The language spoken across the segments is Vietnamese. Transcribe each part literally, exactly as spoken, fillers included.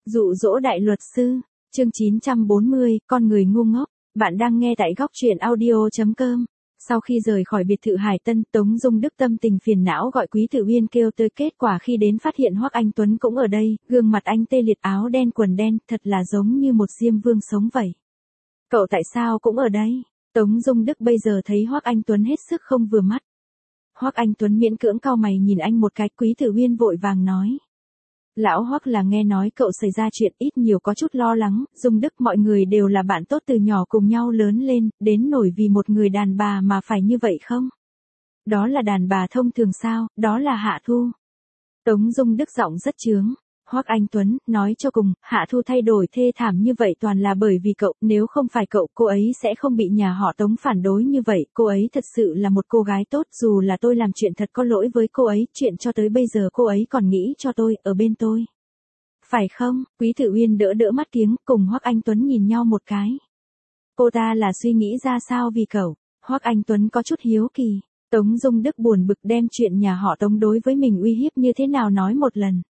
Dụ dỗ đại luật sư, chương chín trăm bốn mươi, con người ngu ngốc, bạn đang nghe tại góc truyện audio.com. Sau khi rời khỏi biệt thự Hải Tân, Tống Dung Đức tâm tình phiền não gọi Quý Tử Uyên kêu tới, kết quả khi đến phát hiện Hoắc Anh Tuấn cũng ở đây, gương mặt anh tê liệt, áo đen quần đen, thật là giống như một diêm vương sống vậy. Cậu tại sao cũng ở đây? Tống Dung Đức bây giờ thấy Hoắc Anh Tuấn hết sức không vừa mắt. Hoắc Anh Tuấn miễn cưỡng cau mày nhìn anh một cái, Quý Tử Uyên vội vàng nói. Lão Hoắc là nghe nói cậu xảy ra chuyện, ít nhiều có chút lo lắng. Dung Đức, mọi người đều là bạn tốt từ nhỏ cùng nhau lớn lên, đến nổi vì một người đàn bà mà phải như vậy không? Đó là đàn bà thông thường sao? Đó là Hạ Thu. Tống Dung Đức giọng rất chướng. Hoắc Anh Tuấn, nói cho cùng, Hạ Thu thay đổi thê thảm như vậy toàn là bởi vì cậu, nếu không phải cậu, cô ấy sẽ không bị nhà họ Tống phản đối như vậy, cô ấy thật sự là một cô gái tốt, dù là tôi làm chuyện thật có lỗi với cô ấy, chuyện cho tới bây giờ cô ấy còn nghĩ cho tôi, ở bên tôi. Phải không? Quý Tử Uyên đỡ đỡ mắt kiếng, cùng Hoắc Anh Tuấn nhìn nhau một cái. Cô ta là suy nghĩ ra sao vì cậu? Hoắc Anh Tuấn có chút hiếu kỳ. Tống Dung Đức buồn bực đem chuyện nhà họ Tống đối với mình uy hiếp như thế nào nói một lần.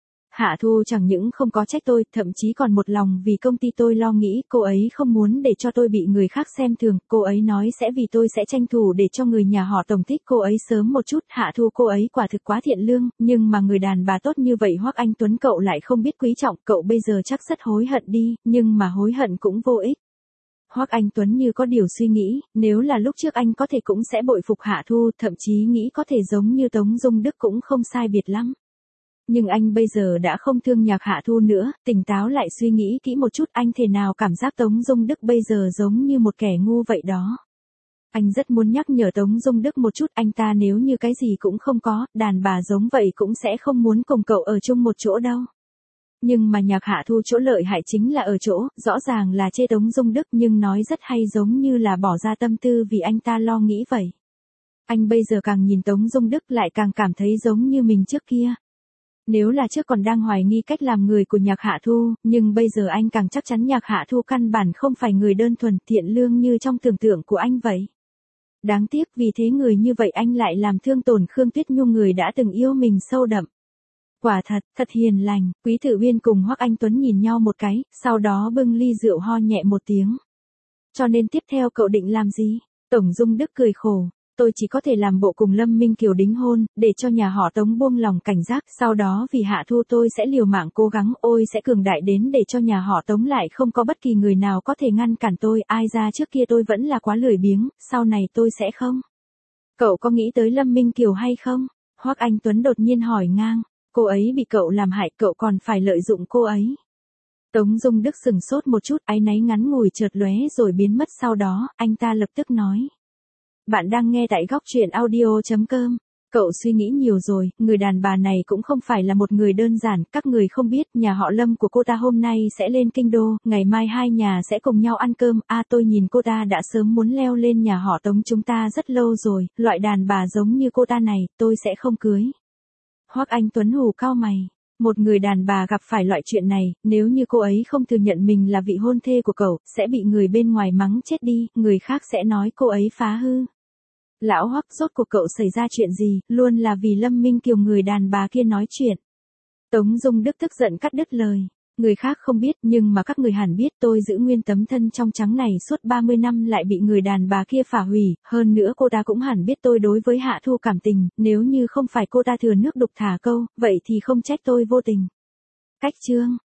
Hạ Thu chẳng những không có trách tôi, thậm chí còn một lòng vì công ty tôi lo nghĩ, cô ấy không muốn để cho tôi bị người khác xem thường, cô ấy nói sẽ vì tôi sẽ tranh thủ để cho người nhà họ Tống thích cô ấy sớm một chút. Hạ Thu cô ấy quả thực quá thiện lương, nhưng mà người đàn bà tốt như vậy Hoắc Anh Tuấn cậu lại không biết quý trọng, cậu bây giờ chắc rất hối hận đi, nhưng mà hối hận cũng vô ích. Hoắc Anh Tuấn như có điều suy nghĩ, nếu là lúc trước anh có thể cũng sẽ bội phục Hạ Thu, thậm chí nghĩ có thể giống như Tống Dung Đức cũng không sai biệt lắm. Nhưng anh bây giờ đã không thương nhạc Hạ Thu nữa, tỉnh táo lại suy nghĩ kỹ một chút, anh thể nào cảm giác Tống Dung Đức bây giờ giống như một kẻ ngu vậy đó. Anh rất muốn nhắc nhở Tống Dung Đức một chút, anh ta nếu như cái gì cũng không có, đàn bà giống vậy cũng sẽ không muốn cùng cậu ở chung một chỗ đâu. Nhưng mà nhạc Hạ Thu chỗ lợi hại chính là ở chỗ, rõ ràng là chê Tống Dung Đức nhưng nói rất hay giống như là bỏ ra tâm tư vì anh ta lo nghĩ vậy. Anh bây giờ càng nhìn Tống Dung Đức lại càng cảm thấy giống như mình trước kia. Nếu là trước còn đang hoài nghi cách làm người của nhạc Hạ Thu, nhưng bây giờ anh càng chắc chắn nhạc Hạ Thu căn bản không phải người đơn thuần thiện lương như trong tưởng tượng của anh vậy. Đáng tiếc vì thế người như vậy anh lại làm thương tổn Khương Tuyết Nhung, người đã từng yêu mình sâu đậm. Quả thật, thật hiền lành. Quý Tử Uyên cùng Hoắc Anh Tuấn nhìn nhau một cái, sau đó bưng ly rượu ho nhẹ một tiếng. Cho nên tiếp theo cậu định làm gì? Tổng Dung Đức cười khổ. Tôi chỉ có thể làm bộ cùng Lâm Minh Kiều đính hôn, để cho nhà họ Tống buông lòng cảnh giác, sau đó vì Hạ Thu tôi sẽ liều mạng cố gắng, ôi sẽ cường đại đến để cho nhà họ Tống lại không có bất kỳ người nào có thể ngăn cản tôi, ai ra trước kia tôi vẫn là quá lười biếng, sau này tôi sẽ không. Cậu có nghĩ tới Lâm Minh Kiều hay không? Hoắc Anh Tuấn đột nhiên hỏi ngang, cô ấy bị cậu làm hại, cậu còn phải lợi dụng cô ấy. Tống Dung Đức sừng sốt một chút, áy náy ngắn ngủi chợt lóe rồi biến mất, sau đó, anh ta lập tức nói. Bạn đang nghe tại góc truyện audio.com. Cậu suy nghĩ nhiều rồi, người đàn bà này cũng không phải là một người đơn giản, các người không biết, nhà họ Lâm của cô ta hôm nay sẽ lên kinh đô, ngày mai hai nhà sẽ cùng nhau ăn cơm, a à, tôi nhìn cô ta đã sớm muốn leo lên nhà họ Tống chúng ta rất lâu rồi, loại đàn bà giống như cô ta này, tôi sẽ không cưới. Hoắc Anh Tuấn hù cau mày. Một người đàn bà gặp phải loại chuyện này, nếu như cô ấy không thừa nhận mình là vị hôn thê của cậu, sẽ bị người bên ngoài mắng chết đi, người khác sẽ nói cô ấy phá hư. Lão Hoắc, rốt cuộc cậu xảy ra chuyện gì, luôn là vì Lâm Minh Kiều người đàn bà kia nói chuyện. Tống Dung Đức tức giận cắt đứt lời. Người khác không biết nhưng mà các người hẳn biết, tôi giữ nguyên tấm thân trong trắng này suốt ba mươi năm lại bị người đàn bà kia phá hủy, hơn nữa cô ta cũng hẳn biết tôi đối với Hạ Thu cảm tình, nếu như không phải cô ta thừa nước đục thả câu, vậy thì không trách tôi vô tình. Cách chương,